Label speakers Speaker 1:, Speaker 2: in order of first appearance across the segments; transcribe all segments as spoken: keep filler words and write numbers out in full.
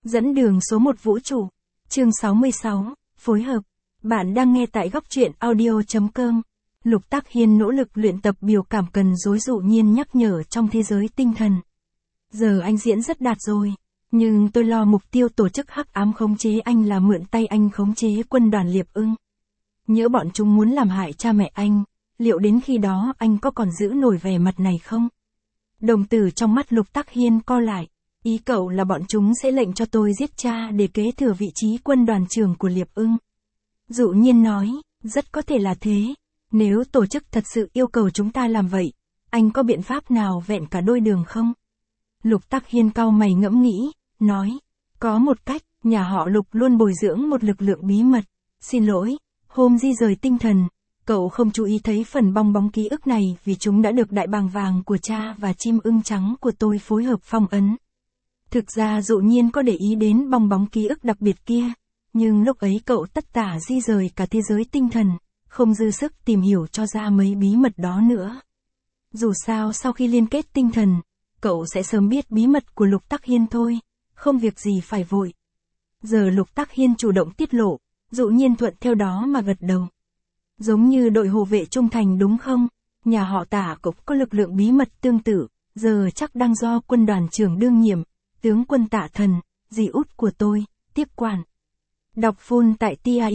Speaker 1: Dẫn đường số một vũ trụ. Chương sáu mươi sáu, phối hợp. Bạn đang nghe tại góc truyện audio chấm com. Lục Tắc Hiên nỗ lực luyện tập biểu cảm cần dối dụ nhiên nhắc nhở trong thế giới tinh thần. Giờ anh diễn rất đạt rồi. Nhưng tôi lo mục tiêu tổ chức hắc ám khống chế anh là mượn tay anh khống chế quân đoàn Liệp Ưng. Nhỡ bọn chúng muốn làm hại cha mẹ anh, liệu đến khi đó anh có còn giữ nổi vẻ mặt này không? Đồng tử trong mắt Lục Tắc Hiên co lại. Ý cậu là bọn chúng sẽ lệnh cho tôi giết cha để kế thừa vị trí quân đoàn trưởng của Liệp Ưng. Dụ nhiên nói, rất có thể là thế. Nếu tổ chức thật sự yêu cầu chúng ta làm vậy, anh có biện pháp nào vẹn cả đôi đường không? Lục Tắc Hiên cau mày ngẫm nghĩ, nói, có một cách, nhà họ Lục luôn bồi dưỡng một lực lượng bí mật. Xin lỗi, hôm di rời tinh thần, cậu không chú ý thấy phần bong bóng ký ức này vì chúng đã được đại bàng vàng của cha và chim ưng trắng của tôi phối hợp phong ấn. Thực ra dụ nhiên có để ý đến bong bóng ký ức đặc biệt kia, nhưng lúc ấy cậu tất tả di rời cả thế giới tinh thần, không dư sức tìm hiểu cho ra mấy bí mật đó nữa. Dù sao sau khi liên kết tinh thần, cậu sẽ sớm biết bí mật của Lục Tắc Hiên thôi, không việc gì phải vội. Giờ Lục Tắc Hiên chủ động tiết lộ, dụ nhiên thuận theo đó mà gật đầu. Giống như đội hộ vệ trung thành đúng không? Nhà họ Tả cũng có lực lượng bí mật tương tự, giờ chắc đang do quân đoàn trưởng đương nhiệm, tướng quân Tạ Thần, dì út của tôi, tiếp quản. Đọc full tại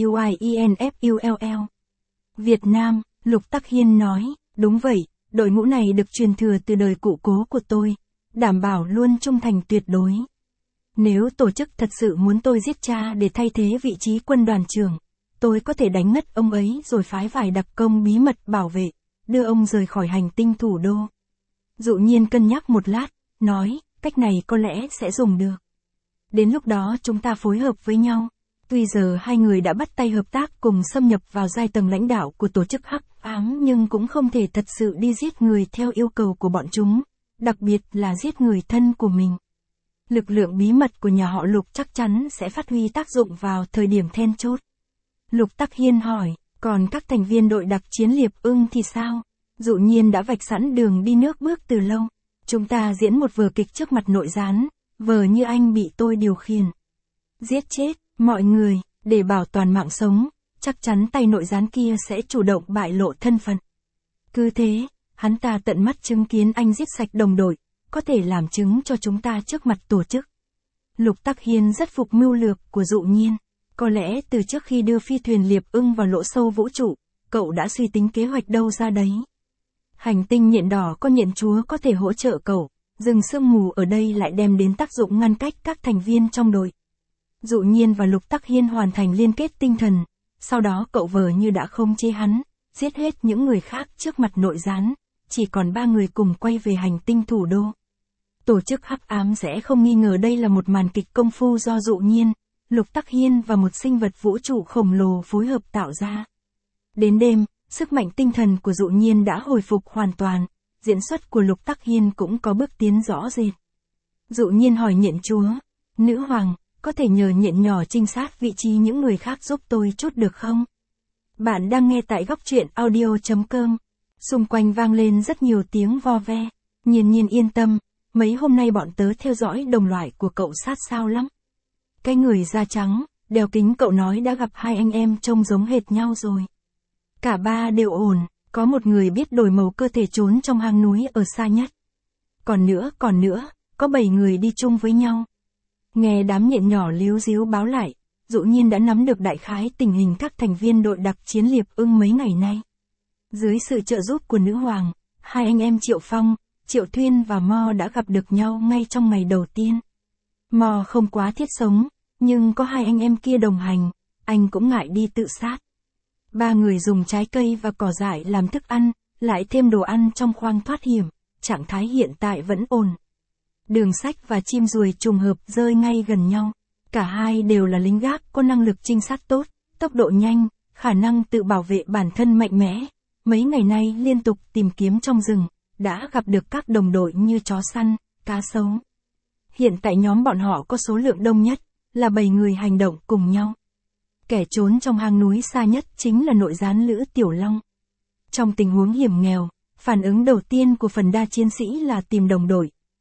Speaker 1: TIUIENFULL. Việt Nam, Lục Tắc Hiên nói, đúng vậy, đội ngũ này được truyền thừa từ đời cụ cố của tôi, đảm bảo luôn trung thành tuyệt đối. Nếu tổ chức thật sự muốn tôi giết cha để thay thế vị trí quân đoàn trưởng, tôi có thể đánh ngất ông ấy rồi phái vài đặc công bí mật bảo vệ, đưa ông rời khỏi hành tinh thủ đô. Dụ nhiên cân nhắc một lát, nói, cách này có lẽ sẽ dùng được. Đến lúc đó chúng ta phối hợp với nhau. Tuy giờ hai người đã bắt tay hợp tác cùng xâm nhập vào giai tầng lãnh đạo của tổ chức hắc ám nhưng cũng không thể thật sự đi giết người theo yêu cầu của bọn chúng, đặc biệt là giết người thân của mình. Lực lượng bí mật của nhà họ Lục chắc chắn sẽ phát huy tác dụng vào thời điểm then chốt. Lục Tắc Hiên hỏi, còn các thành viên đội đặc chiến Liệp Ưng thì sao? Dụ nhiên đã vạch sẵn đường đi nước bước từ lâu. Chúng ta diễn một vở kịch trước mặt nội gián, vờ như anh bị tôi điều khiển. Giết chết mọi người, để bảo toàn mạng sống, chắc chắn tay nội gián kia sẽ chủ động bại lộ thân phận. Cứ thế, hắn ta tận mắt chứng kiến anh giết sạch đồng đội, có thể làm chứng cho chúng ta trước mặt tổ chức. Lục Tắc Hiên rất phục mưu lược của dụ nhiên. Có lẽ từ trước khi đưa phi thuyền Liệp Ưng vào lỗ sâu vũ trụ, cậu đã suy tính kế hoạch đâu ra đấy. Hành tinh nhện đỏ có nhện chúa có thể hỗ trợ cậu, rừng sương mù ở đây lại đem đến tác dụng ngăn cách các thành viên trong đội. Dụ nhiên và Lục Tắc Hiên hoàn thành liên kết tinh thần, sau đó cậu vờ như đã không chế hắn, giết hết những người khác trước mặt nội gián, chỉ còn ba người cùng quay về hành tinh thủ đô. Tổ chức hắc ám sẽ không nghi ngờ đây là một màn kịch công phu do dụ nhiên, Lục Tắc Hiên và một sinh vật vũ trụ khổng lồ phối hợp tạo ra. Đến đêm, sức mạnh tinh thần của dụ nhiên đã hồi phục hoàn toàn, diễn xuất của Lục Tắc Hiên cũng có bước tiến rõ rệt. Dụ nhiên hỏi nhện chúa, nữ hoàng, có thể nhờ nhện nhỏ trinh sát vị trí những người khác giúp tôi chút được không? Bạn đang nghe tại góc truyện audio chấm com. Xung quanh vang lên rất nhiều tiếng vo ve. Nhiên nhiên yên tâm, mấy hôm nay bọn tớ theo dõi đồng loại của cậu sát sao lắm. Cái người da trắng, đeo kính cậu nói đã gặp hai anh em trông giống hệt nhau rồi. Cả ba đều ổn, có một người biết đổi màu cơ thể trốn trong hang núi ở xa nhất. Còn nữa, còn nữa, có bảy người đi chung với nhau. Nghe đám nhện nhỏ líu díu báo lại, dụ nhiên đã nắm được đại khái tình hình các thành viên đội đặc chiến Liệp Ưng mấy ngày nay. Dưới sự trợ giúp của nữ hoàng, hai anh em Triệu Phong, Triệu Thuyên và Mo đã gặp được nhau ngay trong ngày đầu tiên. Mo không quá thiết sống, nhưng có hai anh em kia đồng hành, anh cũng ngại đi tự sát. Ba người dùng trái cây và cỏ dại làm thức ăn, lại thêm đồ ăn trong khoang thoát hiểm, trạng thái hiện tại vẫn ổn. Đường Sách và chim ruồi trùng hợp rơi ngay gần nhau. Cả hai đều là lính gác có năng lực trinh sát tốt, tốc độ nhanh, khả năng tự bảo vệ bản thân mạnh mẽ. Mấy ngày nay liên tục tìm kiếm trong rừng, đã gặp được các đồng đội như chó săn, cá sấu. Hiện tại nhóm bọn họ có số lượng đông nhất, là bảy người hành động cùng nhau. Kẻ trốn trong hang núi xa nhất chính là nội gián Lữ Tiểu Long. Trong tình huống hiểm nghèo, phản ứng đầu tiên của phần đa chiến sĩ là tìm đồng đội,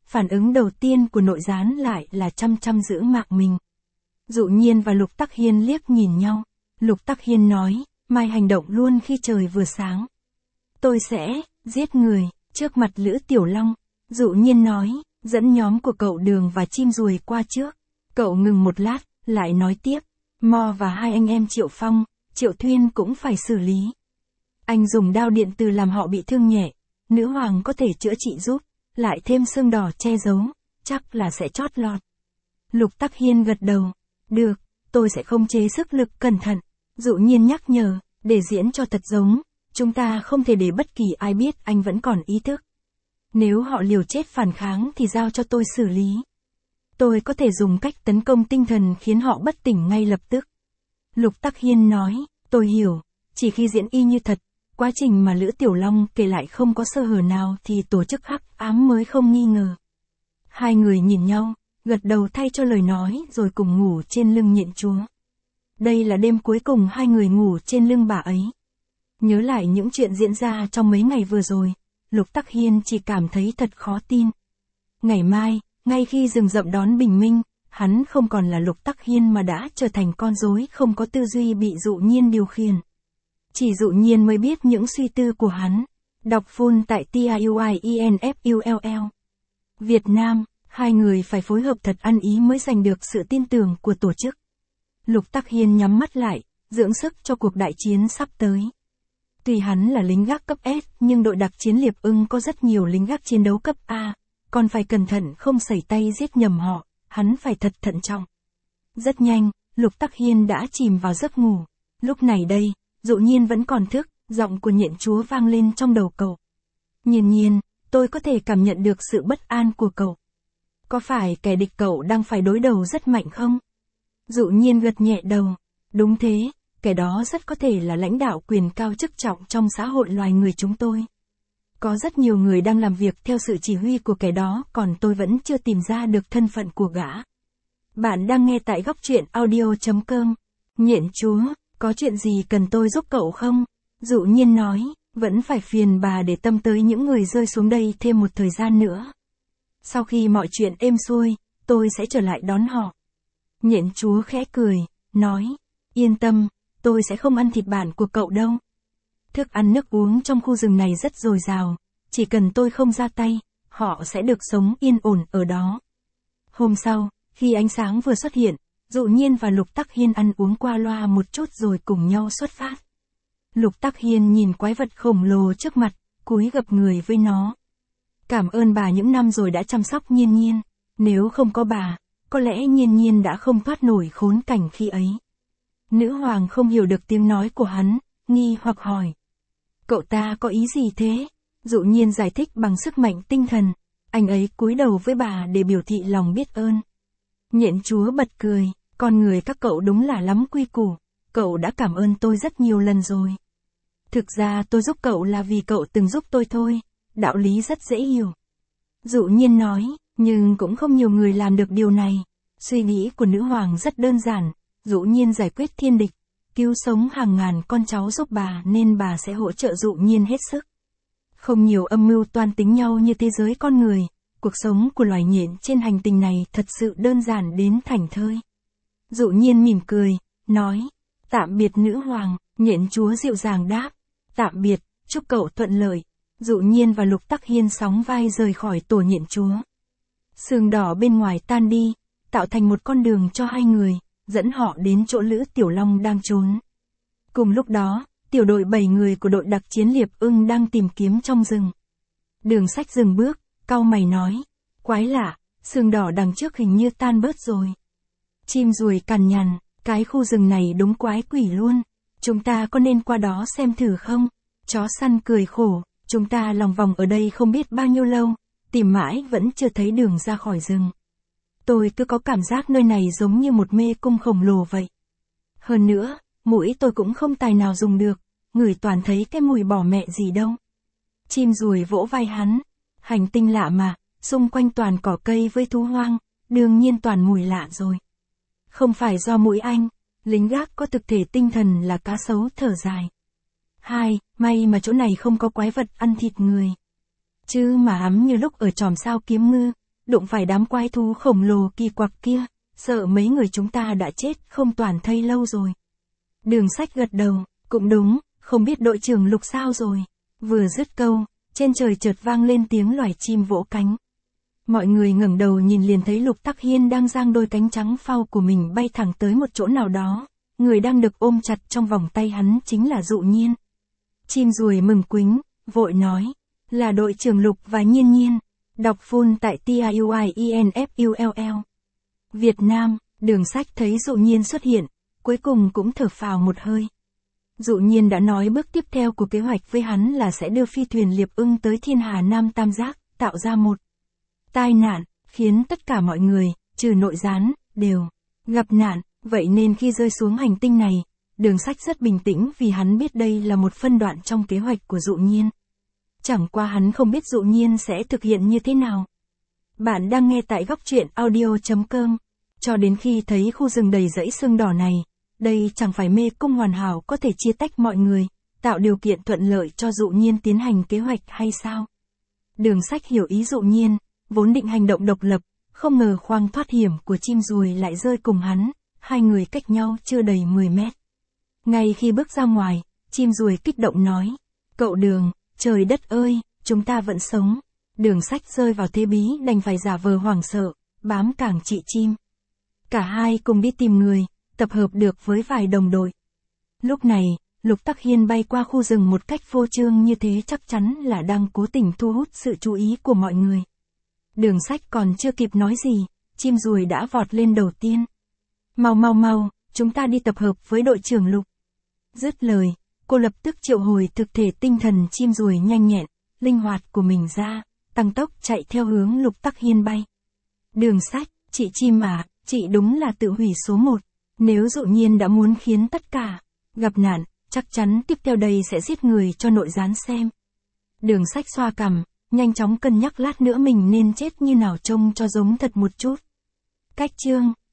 Speaker 1: phản ứng đầu tiên của nội gián lại là chăm chăm giữ mạng mình. Dụ Nhiên và Lục Tắc Hiên liếc nhìn nhau. Lục Tắc Hiên nói, mai hành động luôn khi trời vừa sáng. Tôi sẽ giết người trước mặt Lữ Tiểu Long. Dụ Nhiên nói, dẫn nhóm của cậu Đường và Chim Ruồi qua trước. Cậu ngừng một lát, lại nói tiếp, Mo và hai anh em Triệu Phong, Triệu Thuyên cũng phải xử lý. Anh dùng đao điện từ làm họ bị thương nhẹ, nữ hoàng có thể chữa trị giúp, lại thêm xương đỏ che giấu, chắc là sẽ chót lọt. Lục Tắc Hiên gật đầu, được, tôi sẽ không chế sức lực cẩn thận. Dụ Nhiên nhắc nhở, để diễn cho thật giống, chúng ta không thể để bất kỳ ai biết anh vẫn còn ý thức. Nếu họ liều chết phản kháng thì giao cho tôi xử lý. Tôi có thể dùng cách tấn công tinh thần khiến họ bất tỉnh ngay lập tức. Lục Tắc Hiên nói, tôi hiểu, chỉ khi diễn y như thật, quá trình mà Lữ Tiểu Long kể lại không có sơ hở nào thì tổ chức hắc ám mới không nghi ngờ. Hai người nhìn nhau, gật đầu thay cho lời nói rồi cùng ngủ trên lưng Nhện Chúa. Đây là đêm cuối cùng hai người ngủ trên lưng bà ấy. Nhớ lại những chuyện diễn ra trong mấy ngày vừa rồi, Lục Tắc Hiên chỉ cảm thấy thật khó tin. Ngày mai, ngay khi rừng rậm đón bình minh, hắn không còn là Lục Tắc Hiên mà đã trở thành con rối không có tư duy bị Dụ Nhiên điều khiển. Chỉ Dụ Nhiên mới biết những suy tư của hắn. Đọc full tại tiuinfull. Việt Nam, hai người phải phối hợp thật ăn ý mới giành được sự tin tưởng của tổ chức. Lục Tắc Hiên nhắm mắt lại, dưỡng sức cho cuộc đại chiến sắp tới. Tuy hắn là lính gác cấp S, nhưng đội đặc chiến Liệp Ưng có rất nhiều lính gác chiến đấu cấp A, còn phải cẩn thận không sẩy tay giết nhầm họ, hắn phải thật thận trọng. Rất nhanh, Lục Tắc Hiên đã chìm vào giấc ngủ. Lúc này đây, Dụ Nhiên vẫn còn thức, giọng của Nhện Chúa vang lên trong đầu cậu. Nhiên Nhiên, tôi có thể cảm nhận được sự bất an của cậu. Có phải kẻ địch cậu đang phải đối đầu rất mạnh không? Dụ Nhiên gật nhẹ đầu. Đúng thế, kẻ đó rất có thể là lãnh đạo quyền cao chức trọng trong xã hội loài người chúng tôi. Có rất nhiều người đang làm việc theo sự chỉ huy của kẻ đó, còn tôi vẫn chưa tìm ra được thân phận của gã. Bạn đang nghe tại góc truyện audio chấm com. Nhện Chúa, có chuyện gì cần tôi giúp cậu không? Dụ Nhiên nói, vẫn phải phiền bà để tâm tới những người rơi xuống đây thêm một thời gian nữa. Sau khi mọi chuyện êm xuôi, tôi sẽ trở lại đón họ. Nhện Chúa khẽ cười, nói, yên tâm, tôi sẽ không ăn thịt bản của cậu đâu. Thức ăn nước uống trong khu rừng này rất dồi dào, chỉ cần tôi không ra tay, họ sẽ được sống yên ổn ở đó. Hôm sau, khi ánh sáng vừa xuất hiện, Dụ Nhiên và Lục Tắc Hiên ăn uống qua loa một chút rồi cùng nhau xuất phát. Lục Tắc Hiên nhìn quái vật khổng lồ trước mặt, cúi gập người với nó. Cảm ơn bà những năm rồi đã chăm sóc Nhiên Nhiên, nếu không có bà, có lẽ Nhiên Nhiên đã không thoát nổi khốn cảnh khi ấy. Nữ hoàng không hiểu được tiếng nói của hắn, nghi hoặc hỏi. Cậu ta có ý gì thế? Dụ Nhiên giải thích bằng sức mạnh tinh thần, anh ấy cúi đầu với bà để biểu thị lòng biết ơn. Nhện Chúa bật cười, con người các cậu đúng là lắm quy củ, cậu đã cảm ơn tôi rất nhiều lần rồi. Thực ra tôi giúp cậu là vì cậu từng giúp tôi thôi, đạo lý rất dễ hiểu. Dụ Nhiên nói, nhưng cũng không nhiều người làm được điều này. Suy nghĩ của nữ hoàng rất đơn giản, Dụ Nhiên giải quyết thiên địch, cứu sống hàng ngàn con cháu giúp bà nên bà sẽ hỗ trợ Dụ Nhiên hết sức. Không nhiều âm mưu toan tính nhau như thế giới con người, cuộc sống của loài nhện trên hành tinh này thật sự đơn giản đến thảnh thơi. Dụ Nhiên mỉm cười, nói, tạm biệt nữ hoàng. Nhện Chúa dịu dàng đáp, tạm biệt, chúc cậu thuận lợi. Dụ Nhiên và Lục Tắc Hiên sóng vai rời khỏi tổ Nhện Chúa. Sương đỏ bên ngoài tan đi, tạo thành một con đường cho hai người, dẫn họ đến chỗ Lữ Tiểu Long đang trốn. Cùng lúc đó, tiểu đội bảy người của đội đặc chiến Liệp Ưng đang tìm kiếm trong rừng. Đường Sách dừng bước, cau mày nói, quái lạ, sương đỏ đằng trước hình như tan bớt rồi. Chim Ruồi cằn nhằn, cái khu rừng này đúng quái quỷ luôn, chúng ta có nên qua đó xem thử không? Chó săn cười khổ, chúng ta lòng vòng ở đây không biết bao nhiêu lâu, tìm mãi vẫn chưa thấy đường ra khỏi rừng. Tôi cứ có cảm giác nơi này giống như một mê cung khổng lồ vậy. Hơn nữa, mũi tôi cũng không tài nào dùng được, ngửi toàn thấy cái mùi bỏ mẹ gì đâu. Chim Ruồi vỗ vai hắn, hành tinh lạ mà, xung quanh toàn cỏ cây với thú hoang, đương nhiên toàn mùi lạ rồi. Không phải do mũi anh, lính gác có thực thể tinh thần là cá sấu thở dài. Hai, may mà chỗ này không có quái vật ăn thịt người. Chứ mà hắm như lúc ở chòm sao Kiếm Ngư, đụng phải đám quái thú khổng lồ kỳ quặc kia, sợ mấy người chúng ta đã chết không toàn thây lâu rồi. Đường Sách gật đầu, cũng đúng, không biết đội trưởng Lục sao rồi. Vừa dứt câu, trên trời chợt vang lên tiếng loài chim vỗ cánh. Mọi người ngẩng đầu nhìn liền thấy Lục Tắc Hiên đang giang đôi cánh trắng phau của mình bay thẳng tới một chỗ nào đó, người đang được ôm chặt trong vòng tay hắn chính là Dụ Nhiên. Chim ruồi mừng quính, vội nói, là đội trưởng Lục và Nhiên Nhiên. Đọc full tại tiuinfull. Việt Nam, Đường Sách thấy Dụ Nhiên xuất hiện, cuối cùng cũng thở phào một hơi. Dụ Nhiên đã nói bước tiếp theo của kế hoạch với hắn là sẽ đưa phi thuyền Liệp Ưng tới Thiên Hà Nam Tam Giác, tạo ra một tai nạn, khiến tất cả mọi người, trừ nội gián, đều gặp nạn. Vậy nên khi rơi xuống hành tinh này, Đường Sách rất bình tĩnh vì hắn biết đây là một phân đoạn trong kế hoạch của Dụ Nhiên. Chẳng qua hắn không biết Dụ Nhiên sẽ thực hiện như thế nào. Bạn đang nghe tại góc truyện audio chấm com. Cho đến khi thấy khu rừng đầy rẫy xương đỏ này, đây chẳng phải mê cung hoàn hảo có thể chia tách mọi người, tạo điều kiện thuận lợi cho Dụ Nhiên tiến hành kế hoạch hay sao? Đường Sách hiểu ý Dụ Nhiên, vốn định hành động độc lập, không ngờ khoang thoát hiểm của chim ruồi lại rơi cùng hắn, hai người cách nhau chưa đầy mười mét. Ngay khi bước ra ngoài, chim ruồi kích động nói, cậu Đường, trời đất ơi, chúng ta vẫn sống. Đường Sách rơi vào thế bí đành phải giả vờ hoảng sợ, bám cảng chị chim. Cả hai cùng đi tìm người, tập hợp được với vài đồng đội. Lúc này, Lục Tắc Hiên bay qua khu rừng một cách phô trương như thế chắc chắn là đang cố tình thu hút sự chú ý của mọi người. Đường Sách còn chưa kịp nói gì, chim ruồi đã vọt lên đầu tiên. Mau mau mau, chúng ta đi tập hợp với đội trưởng Lục. Dứt lời, cô lập tức triệu hồi thực thể tinh thần chim ruồi nhanh nhẹn, linh hoạt của mình ra, tăng tốc chạy theo hướng Lục Tắc Hiên bay. Đường Sách, chị chim à, chị đúng là tự hủy số một. Nếu Dụ Nhiên đã muốn khiến tất cả gặp nạn, chắc chắn tiếp theo đây sẽ giết người cho nội gián xem. Đường Sách xoa cằm, nhanh chóng cân nhắc lát nữa mình nên chết như nào trông cho giống thật một chút. Cách chương